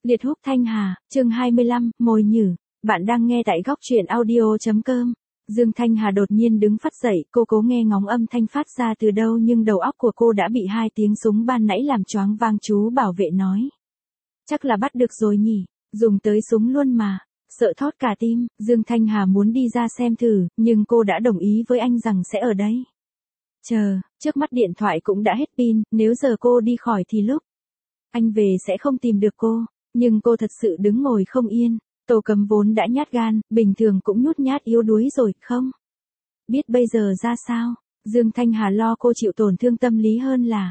Liệt húc Thanh Hà, chương 25, mồi nhử. Bạn đang nghe tại góc truyện audio.com. Dương Thanh Hà đột nhiên đứng phắt dậy, cô cố nghe ngóng âm thanh phát ra từ đâu nhưng đầu óc của cô đã bị hai tiếng súng ban nãy làm choáng váng. Chú bảo vệ nói. Chắc là bắt được rồi nhỉ, dùng tới súng luôn mà. Sợ thót cả tim, Dương Thanh Hà muốn đi ra xem thử, nhưng cô đã đồng ý với anh rằng sẽ ở đấy. Chờ, trước mắt điện thoại cũng đã hết pin, nếu giờ cô đi khỏi thì lúc anh về sẽ không tìm được cô. Nhưng cô thật sự đứng ngồi không yên. Tô Cấm vốn đã nhát gan, bình thường cũng nhút nhát yếu đuối rồi, không biết bây giờ ra sao. Dương Thanh Hà lo cô chịu tổn thương tâm lý hơn là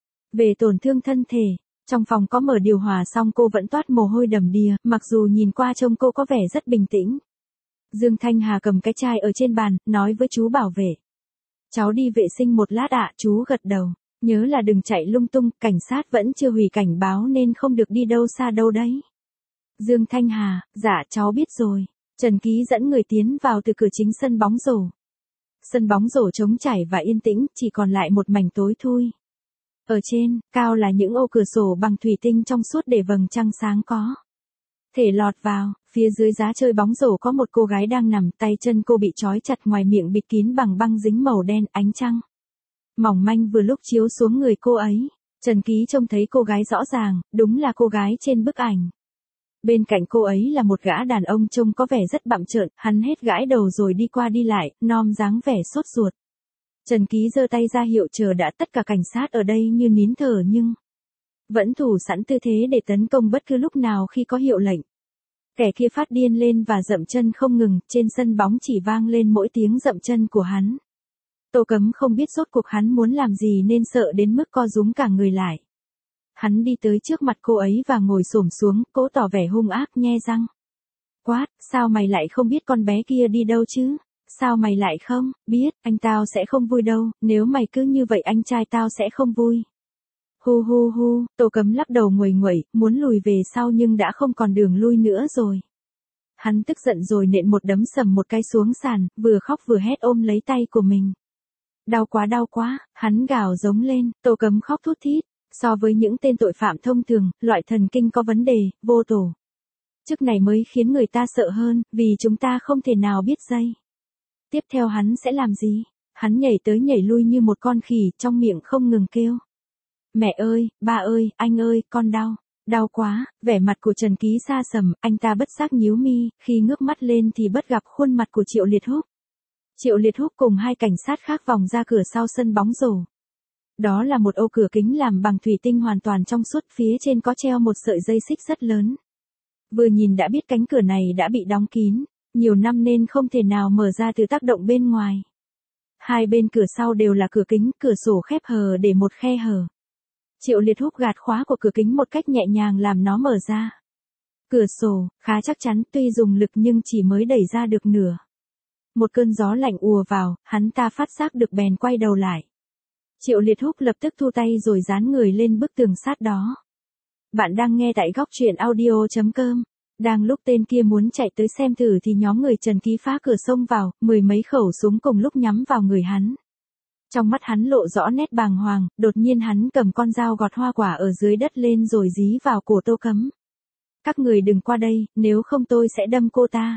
về tổn thương thân thể. Trong phòng có mở điều hòa xong cô vẫn toát mồ hôi đầm đìa, mặc dù nhìn qua trông cô có vẻ rất bình tĩnh. Dương Thanh Hà cầm cái chai ở trên bàn, nói với chú bảo vệ. Cháu đi vệ sinh một lát ạ. Chú gật đầu. Nhớ là đừng chạy lung tung, cảnh sát vẫn chưa hủy cảnh báo nên không được đi đâu xa đâu đấy. Dương Thanh Hà, dạ cháu biết rồi. Trần Ký dẫn người tiến vào từ cửa chính sân bóng rổ. Sân bóng rổ trống trải và yên tĩnh, chỉ còn lại một mảnh tối thui. Ở trên, cao là những ô cửa sổ bằng thủy tinh trong suốt để vầng trăng sáng có thể lọt vào. Phía dưới giá chơi bóng rổ có một cô gái đang nằm, tay chân cô bị trói chặt, ngoài miệng bịt kín bằng băng dính màu đen. Ánh trăng mỏng manh vừa lúc chiếu xuống người cô ấy. Trần Ký trông thấy cô gái rõ ràng, đúng là cô gái trên bức ảnh. Bên cạnh cô ấy là một gã đàn ông trông có vẻ rất bặm trợn, hắn hết gãi đầu rồi đi qua đi lại, nom dáng vẻ sốt ruột. Trần Ký giơ tay ra hiệu chờ đã, tất cả cảnh sát ở đây như nín thở nhưng vẫn thủ sẵn tư thế để tấn công bất cứ lúc nào khi có hiệu lệnh. Kẻ kia phát điên lên và dậm chân không ngừng, trên sân bóng chỉ vang lên mỗi tiếng dậm chân của hắn. Tô Cấm không biết rốt cuộc hắn muốn làm gì nên sợ đến mức co rúm cả người lại. Hắn đi tới trước mặt cô ấy và ngồi xổm xuống, cố tỏ vẻ hung ác, nhe răng. Quát, sao mày lại không biết con bé kia đi đâu chứ? Sao mày lại không biết, anh tao sẽ không vui đâu, nếu mày cứ như vậy anh trai tao sẽ không vui. Hu hu hu, Tô Cấm lắc đầu nguầy nguậy, muốn lùi về sau nhưng đã không còn đường lui nữa rồi. Hắn tức giận rồi nện một đấm sầm một cái xuống sàn, vừa khóc vừa hét ôm lấy tay của mình. Đau quá, hắn gào giống lên. Tô Cấm khóc thút thít. So với những tên tội phạm thông thường, loại thần kinh có vấn đề, vô tổ chức này mới khiến người ta sợ hơn, vì chúng ta không thể nào biết giây tiếp theo hắn sẽ làm gì. Hắn nhảy tới nhảy lui như một con khỉ, trong miệng không ngừng kêu. Mẹ ơi, ba ơi, anh ơi, con đau. Đau quá. Vẻ mặt của Trần Ký xa sầm, anh ta bất giác nhíu mi, khi ngước mắt lên thì bất gặp khuôn mặt của Triệu Liệt Húc. Triệu Liệt Húc cùng hai cảnh sát khác vòng ra cửa sau sân bóng rổ. Đó là một ô cửa kính làm bằng thủy tinh hoàn toàn trong suốt, phía trên có treo một sợi dây xích rất lớn. Vừa nhìn đã biết cánh cửa này đã bị đóng kín nhiều năm nên không thể nào mở ra từ tác động bên ngoài. Hai bên cửa sau đều là cửa kính, cửa sổ khép hờ để một khe hở. Triệu Liệt Húc gạt khóa của cửa kính một cách nhẹ nhàng làm nó mở ra. Cửa sổ khá chắc chắn, tuy dùng lực nhưng chỉ mới đẩy ra được nửa. Một cơn gió lạnh ùa vào, hắn ta phát giác được bèn quay đầu lại. Triệu Liệt Húc lập tức thu tay rồi dán người lên bức tường sát đó. Bạn đang nghe tại góc truyện audio.com. Đang lúc tên kia muốn chạy tới xem thử thì nhóm người Trần Ký phá cửa xông vào, 10 mấy khẩu súng cùng lúc nhắm vào người hắn. Trong mắt hắn lộ rõ nét bàng hoàng, đột nhiên hắn cầm con dao gọt hoa quả ở dưới đất lên rồi dí vào cổ Tô Cấm. Các người đừng qua đây, nếu không tôi sẽ đâm cô ta.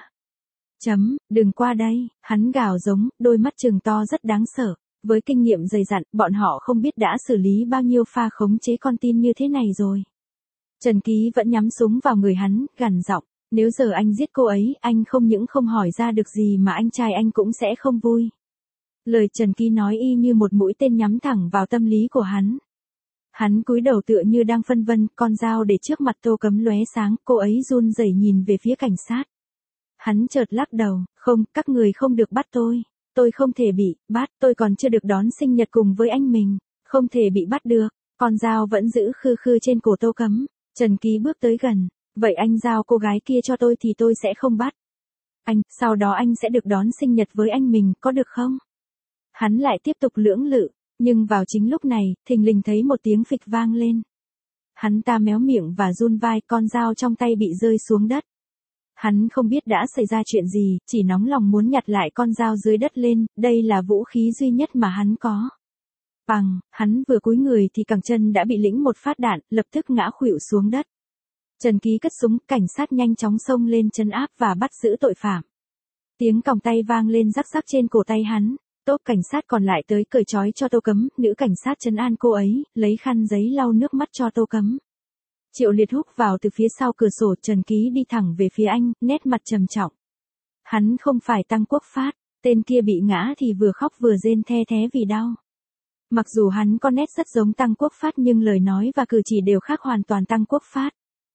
Đừng qua đây, hắn gào giống, đôi mắt trừng to rất đáng sợ. Với kinh nghiệm dày dặn, bọn họ không biết đã xử lý bao nhiêu pha khống chế con tin như thế này rồi. Trần Ký vẫn nhắm súng vào người hắn, gằn giọng, nếu giờ anh giết cô ấy, anh không những không hỏi ra được gì mà anh trai anh cũng sẽ không vui. Lời Trần Ký nói y như một mũi tên nhắm thẳng vào tâm lý của hắn. Hắn cúi đầu tựa như đang phân vân, con dao để trước mặt Tô Cấm lóe sáng, cô ấy run rẩy nhìn về phía cảnh sát. Hắn chợt lắc đầu, không, các người không được bắt tôi. Tôi không thể bị bắt, tôi còn chưa được đón sinh nhật cùng với anh mình, không thể bị bắt được. Con dao vẫn giữ khư khư trên cổ Tô Cấm. Trần Ký bước tới gần, vậy anh giao cô gái kia cho tôi thì tôi sẽ không bắt anh, sau đó anh sẽ được đón sinh nhật với anh mình, có được không? Hắn lại tiếp tục lưỡng lự, nhưng vào chính lúc này, thình lình thấy một tiếng phịch vang lên. Hắn ta méo miệng và run vai, con dao trong tay bị rơi xuống đất. Hắn không biết đã xảy ra chuyện gì, chỉ nóng lòng muốn nhặt lại con dao dưới đất lên, đây là vũ khí duy nhất mà hắn có. Hắn vừa cúi người thì cẳng chân đã bị lĩnh một phát đạn, lập tức ngã khuỵu xuống đất. Trần Ký cất súng, cảnh sát nhanh chóng xông lên trấn áp và bắt giữ tội phạm. Tiếng còng tay vang lên rắc rắc trên cổ tay hắn. Tốp cảnh sát còn lại tới cởi trói cho Tô Cấm, nữ cảnh sát trấn an cô ấy, lấy khăn giấy lau nước mắt cho Tô Cấm. Triệu Liệt húc vào từ phía sau cửa sổ, Trần Ký đi thẳng về phía anh, nét mặt trầm trọng. Hắn không phải Tăng Quốc Phát, tên kia bị ngã thì vừa khóc vừa rên the thé vì đau. Mặc dù hắn có nét rất giống Tăng Quốc Phát nhưng lời nói và cử chỉ đều khác hoàn toàn Tăng Quốc Phát.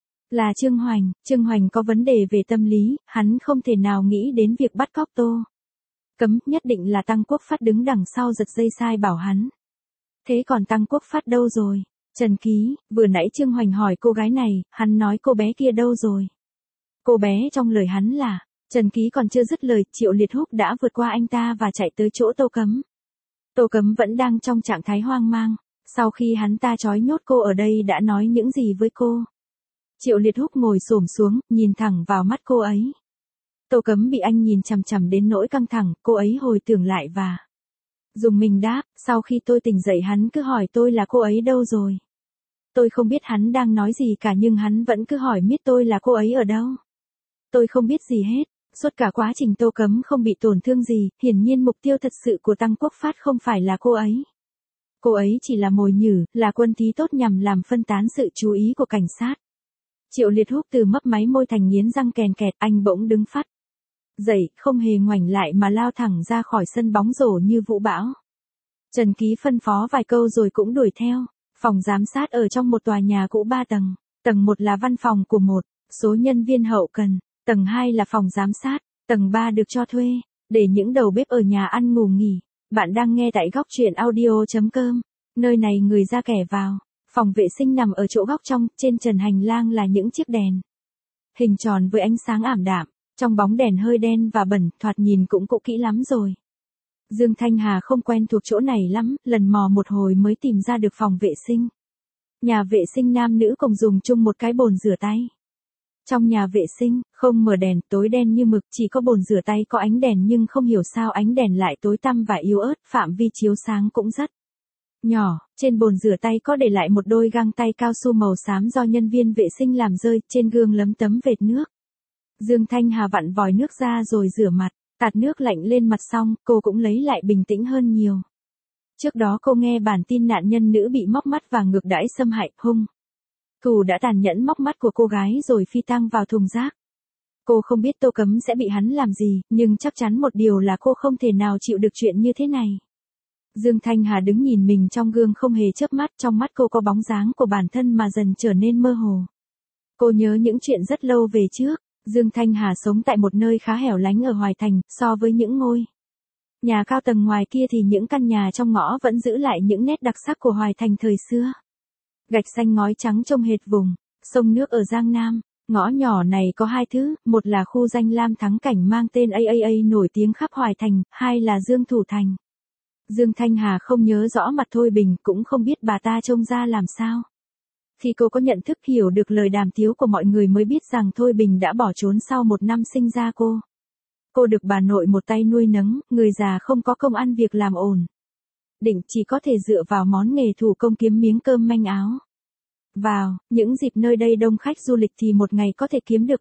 Là Trương Hoành có vấn đề về tâm lý, hắn không thể nào nghĩ đến việc bắt cóc Tô Cấm, nhất định là Tăng Quốc Phát đứng đằng sau giật dây sai bảo hắn. Thế còn Tăng Quốc Phát đâu rồi? Trần Ký, vừa nãy Trương Hoành hỏi cô gái này, hắn nói cô bé kia đâu rồi? Cô bé trong lời hắn là, Trần Ký còn chưa dứt lời, Triệu Liệt húc đã vượt qua anh ta và chạy tới chỗ Tô Cấm. Tô Cấm vẫn đang trong trạng thái hoang mang, sau khi hắn ta trói nhốt cô ở đây đã nói những gì với cô? Triệu Liệt húc ngồi xổm xuống, nhìn thẳng vào mắt cô ấy. Tô Cấm bị anh nhìn chằm chằm đến nỗi căng thẳng, cô ấy hồi tưởng lại và dùng mình đáp, sau khi tôi tỉnh dậy hắn cứ hỏi tôi là cô ấy đâu rồi. Tôi không biết hắn đang nói gì cả nhưng hắn vẫn cứ hỏi miết tôi là cô ấy ở đâu. Tôi không biết gì hết, suốt cả quá trình Tô Cấm không bị tổn thương gì, hiển nhiên mục tiêu thật sự của Tăng Quốc Phát không phải là cô ấy. Cô ấy chỉ là mồi nhử, là quân thí tốt nhằm làm phân tán sự chú ý của cảnh sát. Triệu Liệt húc từ mấp máy môi thành nghiến răng kèn kẹt, anh bỗng đứng phát dậy, không hề ngoảnh lại mà lao thẳng ra khỏi sân bóng rổ như vũ bão. Trần Ký phân phó vài câu rồi cũng đuổi theo. Phòng giám sát ở trong một tòa nhà cũ 3 tầng. Tầng 1 là văn phòng của một số nhân viên hậu cần. Tầng 2 là phòng giám sát. Tầng 3 được cho thuê để những đầu bếp ở nhà ăn ngủ nghỉ. Bạn đang nghe tại góc truyện audio.com. Nơi này người ra kẻ vào. Phòng vệ sinh nằm ở chỗ góc trong, trên trần hành lang là những chiếc đèn hình tròn với ánh sáng ảm đạm. Trong bóng đèn hơi đen và bẩn, thoạt nhìn cũng cũ kỹ lắm rồi. Dương Thanh Hà không quen thuộc chỗ này lắm, lần mò một hồi mới tìm ra được phòng vệ sinh. Nhà vệ sinh nam nữ cùng dùng chung một cái bồn rửa tay. Trong nhà vệ sinh, không mở đèn, tối đen như mực, chỉ có bồn rửa tay có ánh đèn nhưng không hiểu sao ánh đèn lại tối tăm và yếu ớt, phạm vi chiếu sáng cũng rất nhỏ. Trên bồn rửa tay có để lại một đôi găng tay cao su màu xám do nhân viên vệ sinh làm rơi, trên gương lấm tấm vệt nước. Dương Thanh Hà vặn vòi nước ra rồi rửa mặt, tạt nước lạnh lên mặt xong, cô cũng lấy lại bình tĩnh hơn nhiều. Trước đó cô nghe bản tin nạn nhân nữ bị móc mắt và ngược đãi xâm hại, hung thủ đã tàn nhẫn móc mắt của cô gái rồi phi tang vào thùng rác. Cô không biết Tô Cấm sẽ bị hắn làm gì, nhưng chắc chắn một điều là cô không thể nào chịu được chuyện như thế này. Dương Thanh Hà đứng nhìn mình trong gương không hề chớp mắt, trong mắt cô có bóng dáng của bản thân mà dần trở nên mơ hồ. Cô nhớ những chuyện rất lâu về trước. Dương Thanh Hà sống tại một nơi khá hẻo lánh ở Hoài Thành, so với những ngôi nhà cao tầng ngoài kia thì những căn nhà trong ngõ vẫn giữ lại những nét đặc sắc của Hoài Thành thời xưa. Gạch xanh ngói trắng trông hệt vùng sông nước ở Giang Nam. Ngõ nhỏ này có hai thứ, một là khu danh lam thắng cảnh mang tên AAA nổi tiếng khắp Hoài Thành, hai là Dương Thủ Thành. Dương Thanh Hà không nhớ rõ mặt Thôi Bình, cũng không biết bà ta trông ra làm sao. Khi cô có nhận thức hiểu được lời đàm tiếu của mọi người mới biết rằng Thôi Bình đã bỏ trốn sau 1 năm sinh ra cô. Cô được bà nội một tay nuôi nấng, người già không có công ăn việc làm ổn định, chỉ có thể dựa vào món nghề thủ công kiếm miếng cơm manh áo. Vào những dịp nơi đây đông khách du lịch thì một ngày có thể kiếm được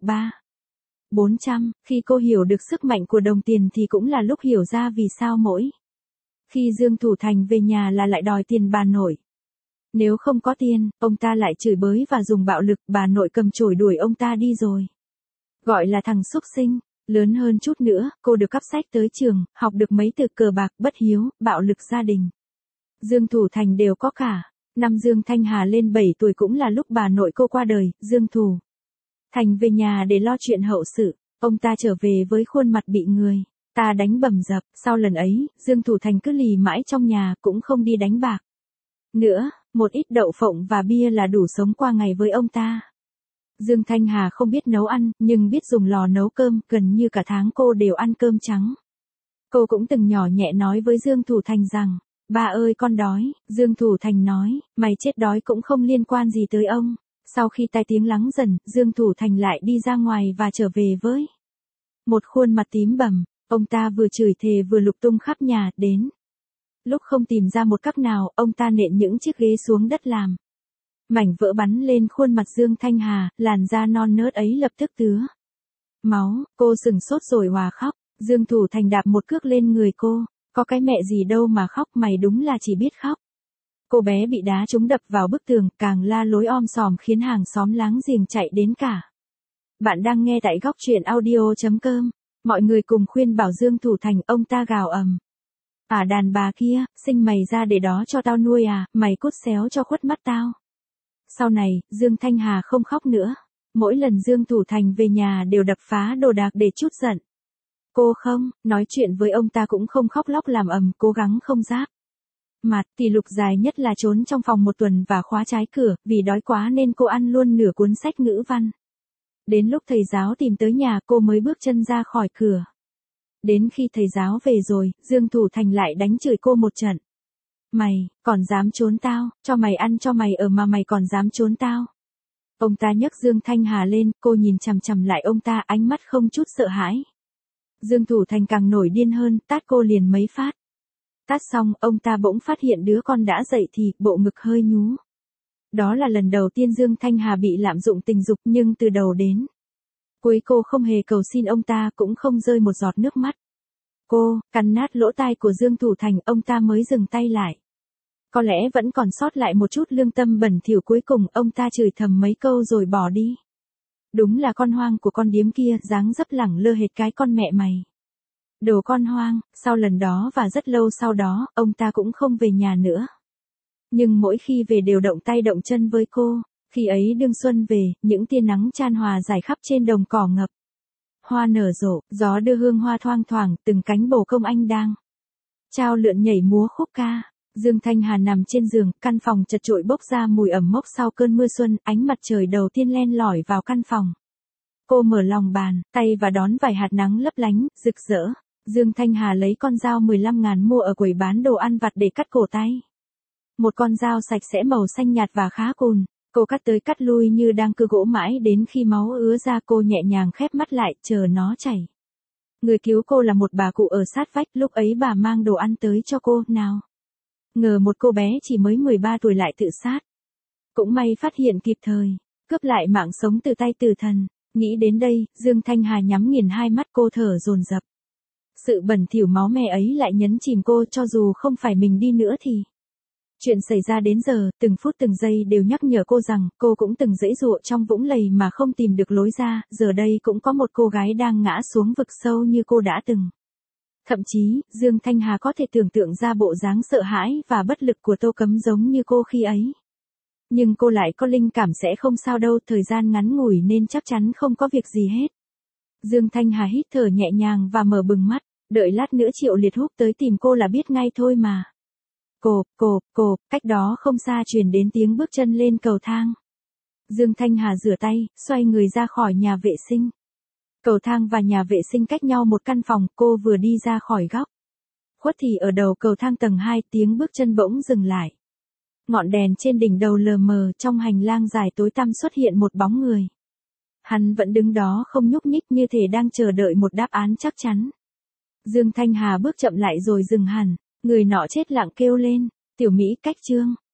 300-400, khi cô hiểu được sức mạnh của đồng tiền thì cũng là lúc hiểu ra vì sao mỗi khi Dương Thủ Thành về nhà là lại đòi tiền bà nội. Nếu không có tiền, ông ta lại chửi bới và dùng bạo lực, bà nội cầm chổi đuổi ông ta đi rồi. Gọi là thằng xúc sinh. Lớn hơn chút nữa, cô được cắp sách tới trường, học được mấy từ cờ bạc, bất hiếu, bạo lực gia đình. Dương Thủ Thành đều có cả. Năm Dương Thanh Hà lên 7 tuổi cũng là lúc bà nội cô qua đời, Dương Thủ Thành về nhà để lo chuyện hậu sự. Ông ta trở về với khuôn mặt bị người ta đánh bầm dập. Sau lần ấy, Dương Thủ Thành cứ lì mãi trong nhà, cũng không đi đánh bạc nữa, một ít đậu phộng và bia là đủ sống qua ngày với ông ta. Dương Thanh Hà không biết nấu ăn, nhưng biết dùng lò nấu cơm, gần như cả tháng cô đều ăn cơm trắng. Cô cũng từng nhỏ nhẹ nói với Dương Thủ Thành rằng, ba ơi con đói. Dương Thủ Thành nói, mày chết đói cũng không liên quan gì tới ông. Sau khi tai tiếng lắng dần, Dương Thủ Thành lại đi ra ngoài và trở về với một khuôn mặt tím bầm. Ông ta vừa chửi thề vừa lục tung khắp nhà, đến lúc không tìm ra một cách nào, ông ta nện những chiếc ghế xuống đất làm Mảnh vỡ bắn lên khuôn mặt Dương Thanh Hà, làn da non nớt ấy lập tức tứa máu, cô sừng sốt rồi òa khóc. Dương Thủ Thành đạp một cước lên người cô, có cái mẹ gì đâu mà khóc, mày đúng là chỉ biết khóc. Cô bé bị đá trúng đập vào bức tường, càng la lối om sòm khiến hàng xóm láng giềng chạy đến cả. Bạn đang nghe tại góc truyện audio.com. Mọi người cùng khuyên bảo Dương Thủ Thành, ông ta gào ầm. Đàn bà kia, sinh mày ra để đó cho tao nuôi à, mày cút xéo cho khuất mắt tao. Sau này, Dương Thanh Hà không khóc nữa. Mỗi lần Dương Thủ Thành về nhà đều đập phá đồ đạc để trút giận. Cô không, nói chuyện với ông ta cũng không khóc lóc làm ầm, cố gắng không giáp mặt. Kỷ lục dài nhất là trốn trong phòng một tuần và khóa trái cửa, vì đói quá nên cô ăn luôn nửa cuốn sách ngữ văn. Đến lúc thầy giáo tìm tới nhà cô mới bước chân ra khỏi cửa. Đến khi thầy giáo về rồi, Dương Thủ Thành lại đánh chửi cô một trận. Mày, còn dám trốn tao, cho mày ăn cho mày ở mà mày còn dám trốn tao. Ông ta nhấc Dương Thanh Hà lên, cô nhìn chằm chằm lại ông ta, ánh mắt không chút sợ hãi. Dương Thủ Thành càng nổi điên hơn, tát cô liền mấy phát. Tát xong, ông ta bỗng phát hiện đứa con đã dậy thì, bộ ngực hơi nhú. Đó là lần đầu tiên Dương Thanh Hà bị lạm dụng tình dục, nhưng từ đầu đến cuối cô không hề cầu xin ông ta, cũng không rơi một giọt nước mắt. Cô cắn nát lỗ tai của Dương Thủ Thành, ông ta mới dừng tay lại. Có lẽ vẫn còn sót lại một chút lương tâm bẩn thỉu, cuối cùng ông ta chửi thầm mấy câu rồi bỏ đi. Đúng là con hoang của con điếm kia, dáng dấp lẳng lơ hệt cái con mẹ mày. Đồ con hoang. Sau lần đó và rất lâu sau đó, ông ta cũng không về nhà nữa. Nhưng mỗi khi về đều động tay động chân với cô. Khi ấy đương xuân về, những tia nắng chan hòa rải khắp trên đồng cỏ ngập. Hoa nở rộ, gió đưa hương hoa thoang thoảng, từng cánh bồ công anh đang trao lượn nhảy múa khúc ca. Dương Thanh Hà nằm trên giường, căn phòng chật chội bốc ra mùi ẩm mốc sau cơn mưa xuân, ánh mặt trời đầu tiên len lỏi vào căn phòng. Cô mở lòng bàn tay và đón vài hạt nắng lấp lánh, rực rỡ. Dương Thanh Hà lấy con dao 15.000 mua ở quầy bán đồ ăn vặt để cắt cổ tay. Một con dao sạch sẽ màu xanh nhạt và khá cùn. Cô cắt tới cắt lui như đang cưa gỗ mãi đến khi máu ứa ra, cô nhẹ nhàng khép mắt lại, chờ nó chảy. Người cứu cô là một bà cụ ở sát vách, lúc ấy bà mang đồ ăn tới cho cô, nào ngờ một cô bé chỉ mới 13 tuổi lại tự sát. Cũng may phát hiện kịp thời, cướp lại mạng sống từ tay tử thần. Nghĩ đến đây, Dương Thanh Hà nhắm nghiền hai mắt, cô thở dồn dập. Sự bẩn thỉu máu me ấy lại nhấn chìm cô, cho dù không phải mình đi nữa thì. Chuyện xảy ra đến giờ, từng phút từng giây đều nhắc nhở cô rằng, cô cũng từng giãy giụa trong vũng lầy mà không tìm được lối ra, giờ đây cũng có một cô gái đang ngã xuống vực sâu như cô đã từng. Thậm chí, Dương Thanh Hà có thể tưởng tượng ra bộ dáng sợ hãi và bất lực của Tô Cấm giống như cô khi ấy. Nhưng cô lại có linh cảm sẽ không sao đâu, thời gian ngắn ngủi nên chắc chắn không có việc gì hết. Dương Thanh Hà hít thở nhẹ nhàng và mở bừng mắt, đợi lát nữa Triệu Liệt Húc tới tìm cô là biết ngay thôi mà. Cộp, cách đó không xa truyền đến tiếng bước chân lên cầu thang. Dương Thanh Hà rửa tay, xoay người ra khỏi nhà vệ sinh. Cầu thang và nhà vệ sinh cách nhau một căn phòng, cô vừa đi ra khỏi góc khuất thì ở đầu cầu thang tầng 2, tiếng bước chân bỗng dừng lại. Ngọn đèn trên đỉnh đầu lờ mờ, trong hành lang dài tối tăm xuất hiện một bóng người. Hắn vẫn đứng đó không nhúc nhích, như thể đang chờ đợi một đáp án chắc chắn. Dương Thanh Hà bước chậm lại rồi dừng hẳn, người nọ chết lặng kêu lên, Tiểu Mỹ cách Trương.